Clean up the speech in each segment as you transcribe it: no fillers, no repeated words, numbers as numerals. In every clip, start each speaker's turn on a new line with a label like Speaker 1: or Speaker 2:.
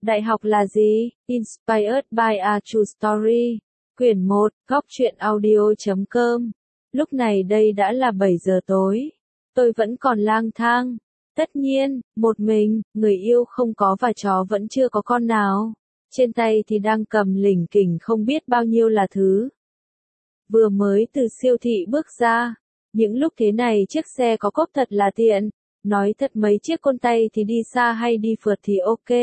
Speaker 1: Đại học là gì? Inspired by a True Story. Quyển 1, góc truyện audio.com. Lúc này đây đã là 7 giờ tối. Tôi vẫn còn lang thang. Tất nhiên, một mình, người yêu không có và chó vẫn chưa có con nào. Trên tay thì đang cầm lỉnh kỉnh không biết bao nhiêu là thứ. Vừa mới từ siêu thị bước ra. Những lúc thế này chiếc xe có cốp thật là tiện. Nói thật mấy chiếc côn tay thì đi xa hay đi phượt thì ok.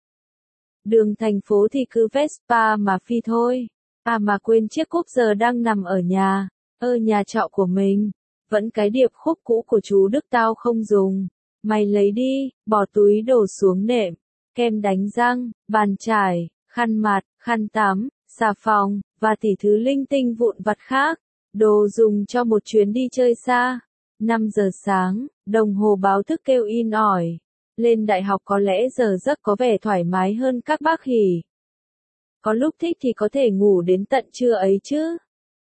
Speaker 1: Đường thành phố thì cứ Vespa mà phi thôi. À mà quên chiếc cúp giờ đang nằm ở nhà. Nhà trọ của mình. Vẫn cái điệp khúc cũ của chú Đức tao không dùng. Mày lấy đi, bỏ túi đổ xuống nệm. Kem đánh răng, bàn chải, khăn mặt, khăn tắm, xà phòng, và tỷ thứ linh tinh vụn vặt khác. Đồ dùng cho một chuyến đi chơi xa. 5 giờ sáng, đồng hồ báo thức kêu in ỏi. Lên đại học có lẽ giờ giấc có vẻ thoải mái hơn các bác hỉ. Có lúc thích thì có thể ngủ đến tận trưa ấy chứ.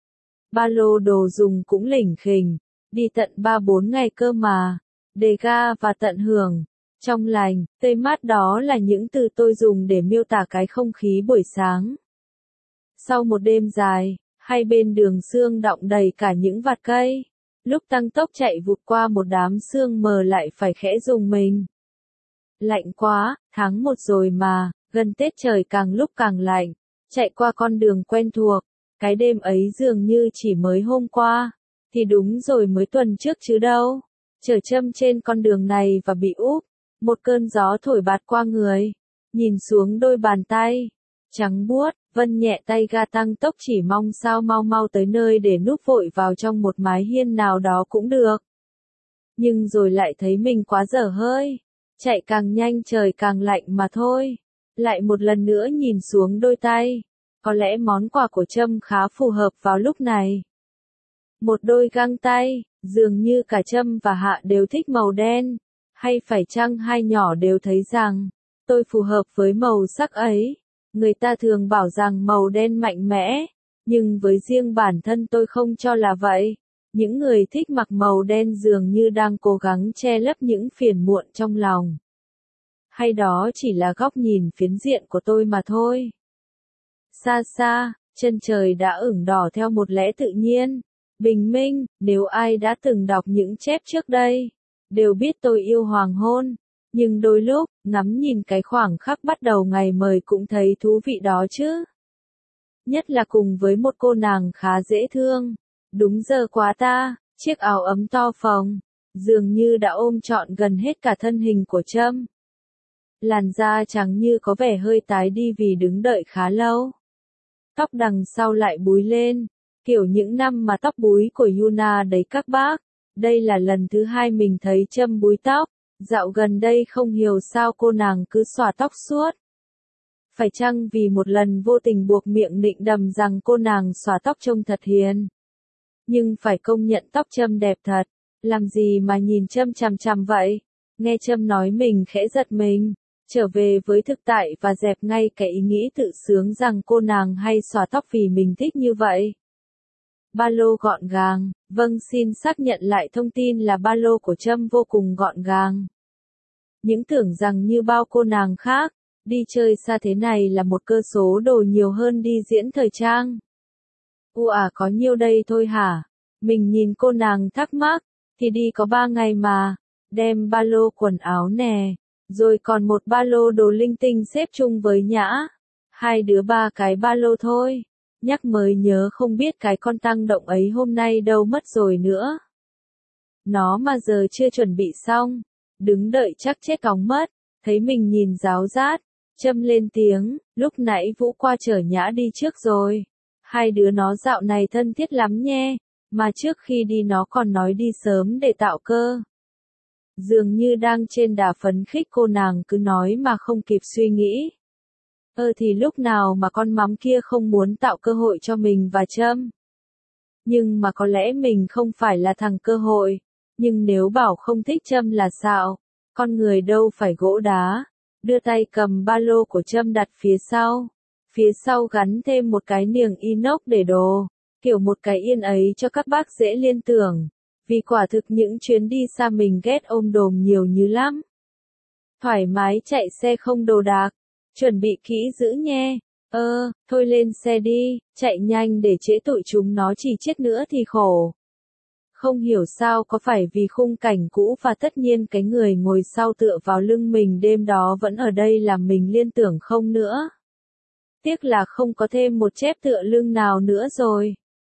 Speaker 1: Ba lô đồ dùng cũng lỉnh khỉnh, đi tận 3-4 ngày cơ mà. Đề ga và tận hưởng. Trong lành, tươi mát đó là những từ tôi dùng để miêu tả cái không khí buổi sáng. Sau một đêm dài, hai bên đường sương đọng đầy cả những vạt cây. Lúc tăng tốc chạy vụt qua một đám sương mờ lại phải khẽ rùng mình. Lạnh quá, tháng 1 rồi mà, gần Tết trời càng lúc càng lạnh. Chạy qua con đường quen thuộc, cái đêm ấy dường như chỉ mới hôm qua. Thì đúng rồi mới tuần trước chứ đâu. Chở Trâm trên con đường này và bị úp. Một cơn gió thổi bạt qua người. Nhìn xuống đôi bàn tay. Trắng buốt, Vân nhẹ tay ga tăng tốc chỉ mong sao mau mau tới nơi để núp vội vào trong một mái hiên nào đó cũng được. Nhưng rồi lại thấy mình quá dở hơi. Chạy càng nhanh trời càng lạnh mà thôi. Lại một lần nữa nhìn xuống đôi tay. Có lẽ món quà của Trâm khá phù hợp vào lúc này. Một đôi găng tay, dường như cả Trâm và Hạ đều thích màu đen. Hay phải chăng hai nhỏ đều thấy rằng, tôi phù hợp với màu sắc ấy. Người ta thường bảo rằng màu đen mạnh mẽ, nhưng với riêng bản thân tôi không cho là vậy. Những người thích mặc màu đen dường như đang cố gắng che lấp những phiền muộn trong lòng. Hay đó chỉ là góc nhìn phiến diện của tôi mà thôi. Xa xa, chân trời đã ửng đỏ theo một lẽ tự nhiên. Bình minh, nếu ai đã từng đọc những chép trước đây, đều biết tôi yêu hoàng hôn. Nhưng đôi lúc, ngắm nhìn cái khoảng khắc bắt đầu ngày mới cũng thấy thú vị đó chứ. Nhất là cùng với một cô nàng khá dễ thương. Đúng giờ quá ta, chiếc áo ấm to phồng, dường như đã ôm trọn gần hết cả thân hình của Trâm. Làn da trắng như có vẻ hơi tái đi vì đứng đợi khá lâu. Tóc đằng sau lại búi lên, kiểu những năm mà tóc búi của Yuna đấy các bác. Đây là lần thứ 2 mình thấy Trâm búi tóc. Dạo gần đây không hiểu sao cô nàng cứ xõa tóc suốt. Phải chăng vì một lần vô tình buộc miệng nịnh đầm rằng cô nàng xõa tóc trông thật hiền. Nhưng phải công nhận tóc Trâm đẹp thật. Làm gì mà nhìn Trâm chằm chằm vậy? Nghe Trâm nói mình khẽ giật mình. Trở về với thực tại và dẹp ngay cái ý nghĩ tự sướng rằng cô nàng hay xõa tóc vì mình thích như vậy. Ba lô gọn gàng, vâng xin xác nhận lại thông tin là ba lô của Trâm vô cùng gọn gàng. Những tưởng rằng như bao cô nàng khác, đi chơi xa thế này là một cơ số đồ nhiều hơn đi diễn thời trang. Có nhiêu đây thôi hả? Mình nhìn cô nàng thắc mắc, thì đi có 3 ngày mà, đem ba lô quần áo nè, rồi còn một ba lô đồ linh tinh xếp chung với Nhã. Hai đứa 3 cái ba lô thôi. Nhắc mới nhớ không biết cái con tăng động ấy hôm nay đâu mất rồi nữa. Nó mà giờ chưa chuẩn bị xong, đứng đợi chắc chết cóng mất, thấy mình nhìn ráo rát, Trâm lên tiếng, lúc nãy Vũ qua chở Nhã đi trước rồi. Hai đứa nó dạo này thân thiết lắm nhé, mà trước khi đi nó còn nói đi sớm để tạo cơ. Dường như đang trên đà phấn khích cô nàng cứ nói mà không kịp suy nghĩ. Thì lúc nào mà con mắm kia không muốn tạo cơ hội cho mình và Trâm. Nhưng mà có lẽ mình không phải là thằng cơ hội. Nhưng nếu bảo không thích Trâm là sao? Con người đâu phải gỗ đá. Đưa tay cầm ba lô của Trâm đặt phía sau. Phía sau gắn thêm một cái niềng inox để đồ. Kiểu một cái yên ấy cho các bác dễ liên tưởng. Vì quả thực những chuyến đi xa mình ghét ôm đồm nhiều như lắm. Thoải mái chạy xe không đồ đạc. Chuẩn bị kỹ giữ nhé. Thôi lên xe đi, chạy nhanh để trễ tụi chúng nó chỉ chết nữa thì khổ. Không hiểu sao có phải vì khung cảnh cũ và tất nhiên cái người ngồi sau tựa vào lưng mình đêm đó vẫn ở đây làm mình liên tưởng không nữa. Tiếc là không có thêm một chép tựa lưng nào nữa rồi.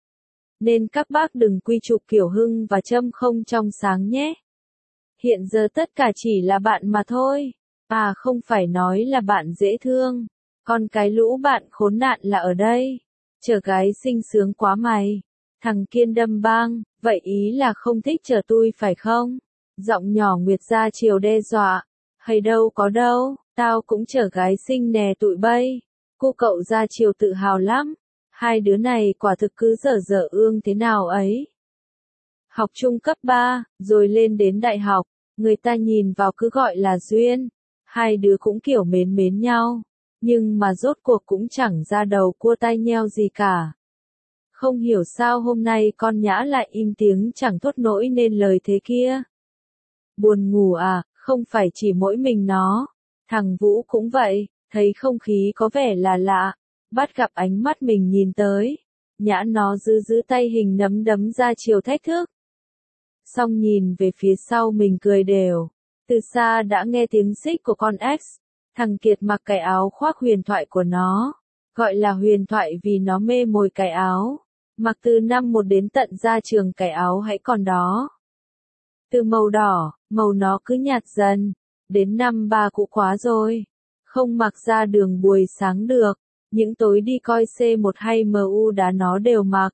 Speaker 1: Nên các bác đừng quy chụp kiểu Hưng và Trâm không trong sáng nhé. Hiện giờ tất cả chỉ là bạn mà thôi. Không phải nói là bạn dễ thương. Còn cái lũ bạn khốn nạn là ở đây. Chờ gái xinh sướng quá mày. Thằng Kiên đâm bang, vậy ý là không thích chờ tui phải không? Giọng nhỏ Nguyệt ra chiều đe dọa. Hay đâu có đâu, tao cũng chờ gái xinh nè tụi bay. Cô cậu ra chiều tự hào lắm. Hai đứa này quả thực cứ dở dở ương thế nào ấy. Học trung cấp 3, rồi lên đến đại học, người ta nhìn vào cứ gọi là duyên. Hai đứa cũng kiểu mến mến nhau, nhưng mà rốt cuộc cũng chẳng ra đầu cua tai nheo gì cả. Không hiểu sao hôm nay con Nhã lại im tiếng chẳng thốt nỗi nên lời thế kia. Buồn ngủ à, không phải chỉ mỗi mình nó. Thằng Vũ cũng vậy, thấy không khí có vẻ là lạ. Bắt gặp ánh mắt mình nhìn tới. Nhã nó giữ tay hình nắm đấm ra chiều thách thức. Xong nhìn về phía sau mình cười đều. Từ xa đã nghe tiếng xích của con X. Thằng Kiệt mặc cái áo khoác huyền thoại của nó. Gọi là huyền thoại vì nó mê mồi cái áo. Mặc từ năm 1 đến tận ra trường cái áo hãy còn đó. Từ màu đỏ, màu nó cứ nhạt dần. Đến năm 3 cũ quá rồi. Không mặc ra đường buổi sáng được. Những tối đi coi C1 hay MU đá nó đều mặc.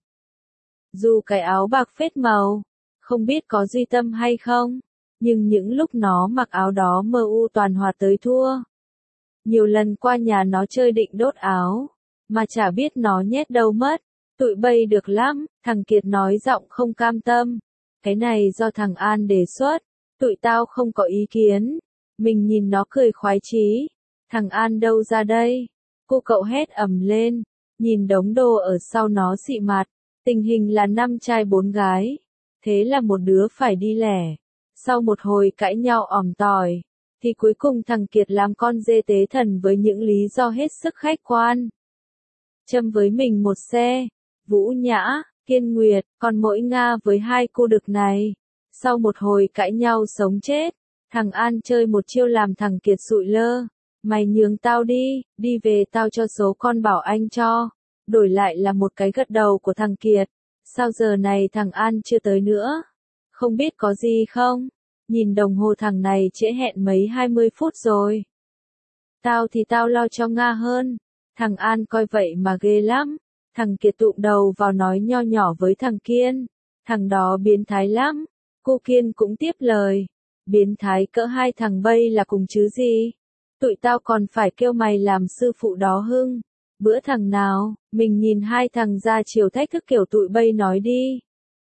Speaker 1: Dù cái áo bạc phết màu. Không biết có duy tâm hay không. Nhưng những lúc nó mặc áo đó MU toàn hòa tới thua. Nhiều lần qua nhà nó chơi định đốt áo. Mà chả biết nó nhét đâu mất. Tụi bay được lắm, thằng Kiệt nói giọng không cam tâm. Cái này do thằng An đề xuất. Tụi tao không có ý kiến. Mình nhìn nó cười khoái chí. Thằng An đâu ra đây? Cô cậu hét ầm lên. Nhìn đống đồ ở sau nó xị mặt. Tình hình là 5 trai 4 gái. Thế là một đứa phải đi lẻ. Sau một hồi cãi nhau ỏm tỏi. Thì cuối cùng thằng Kiệt làm con dê tế thần với những lý do hết sức khách quan. Trâm với mình một xe. Vũ Nhã, Kiên Nguyệt, còn mỗi Nga với 2 cô đực này. Sau một hồi cãi nhau sống chết. Thằng An chơi một chiêu làm thằng Kiệt sụi lơ. Mày nhường tao đi về tao cho số con bảo anh cho. Đổi lại là một cái gật đầu của thằng Kiệt. Sao giờ này thằng An chưa tới nữa? Không biết có gì không? Nhìn đồng hồ thằng này trễ hẹn mấy 20 phút rồi. Tao thì tao lo cho Nga hơn. Thằng An coi vậy mà ghê lắm. Thằng Kiệt tụm đầu vào nói nho nhỏ với thằng Kiên. Thằng đó biến thái lắm. Cô Kiên cũng tiếp lời. Biến thái cỡ 2 thằng bay là cùng chứ gì? Tụi tao còn phải kêu mày làm sư phụ đó Hưng. Bữa thằng nào, mình nhìn 2 thằng ra chiều thách thức kiểu tụi bay nói đi.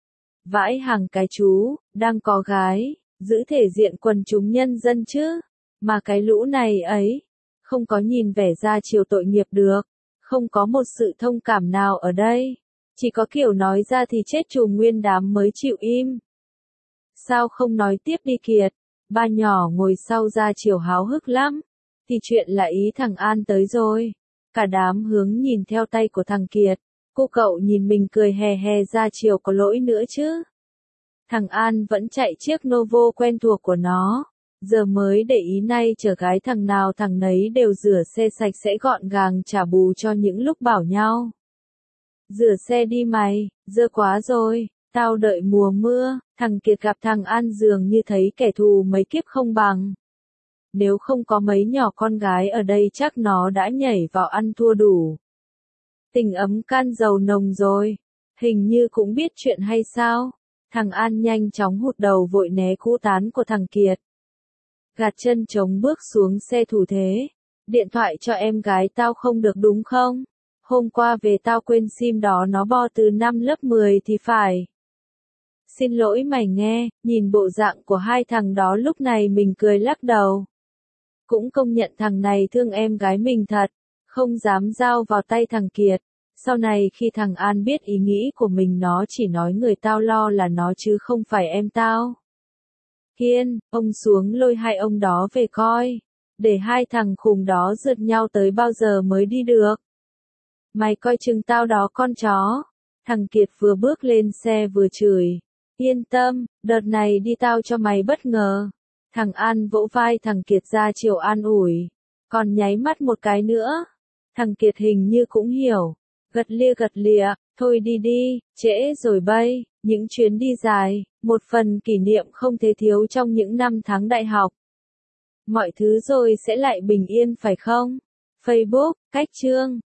Speaker 1: Vãi hàng cái chú, đang có gái, giữ thể diện quần chúng nhân dân chứ. Mà cái lũ này ấy, không có nhìn vẻ ra chiều tội nghiệp được. Không có một sự thông cảm nào ở đây. Chỉ có kiểu nói ra thì chết chùm nguyên đám mới chịu im. Sao không nói tiếp đi Kiệt? Ba nhỏ ngồi sau ra chiều háo hức lắm. Thì chuyện là ý thằng An tới rồi. Cả đám hướng nhìn theo tay của thằng Kiệt. Cô cậu nhìn mình cười hè hè ra chiều có lỗi nữa chứ. Thằng An vẫn chạy chiếc Novo quen thuộc của nó. Giờ mới để ý nay chở gái thằng nào thằng nấy đều rửa xe sạch sẽ gọn gàng trả bù cho những lúc bảo nhau. Rửa xe đi mày, dơ quá rồi, tao đợi mùa mưa. Thằng Kiệt gặp thằng An dường như thấy kẻ thù mấy kiếp không bằng. Nếu không có mấy nhỏ con gái ở đây chắc nó đã nhảy vào ăn thua đủ. Tình ấm can dầu nồng rồi. Hình như cũng biết chuyện hay sao? Thằng An nhanh chóng hụt đầu vội né cú tán của thằng Kiệt. Gạt chân chống bước xuống xe thủ thế. Điện thoại cho em gái tao không được đúng không? Hôm qua về tao quên sim đó nó bo từ năm lớp 10 thì phải. Xin lỗi mày nghe, nhìn bộ dạng của 2 thằng đó lúc này mình cười lắc đầu. Cũng công nhận thằng này thương em gái mình thật, không dám giao vào tay thằng Kiệt. Sau này khi thằng An biết ý nghĩ của mình nó chỉ nói người tao lo là nó chứ không phải em tao. Kiên, ông xuống lôi 2 ông đó về coi. để hai thằng khùng đó rượt nhau tới bao giờ mới đi được. Mày coi chừng tao đó con chó. Thằng Kiệt vừa bước lên xe vừa chửi. Yên tâm, đợt này đi tao cho mày bất ngờ. Thằng An vỗ vai thằng Kiệt ra chiều an ủi. Còn nháy mắt một cái nữa. Thằng Kiệt hình như cũng hiểu. Gật lịa, thôi đi đi, trễ rồi bây. Những chuyến đi dài, một phần kỷ niệm không thể thiếu trong những năm tháng đại học. Mọi thứ rồi sẽ lại bình yên phải không? Facebook, cách chương.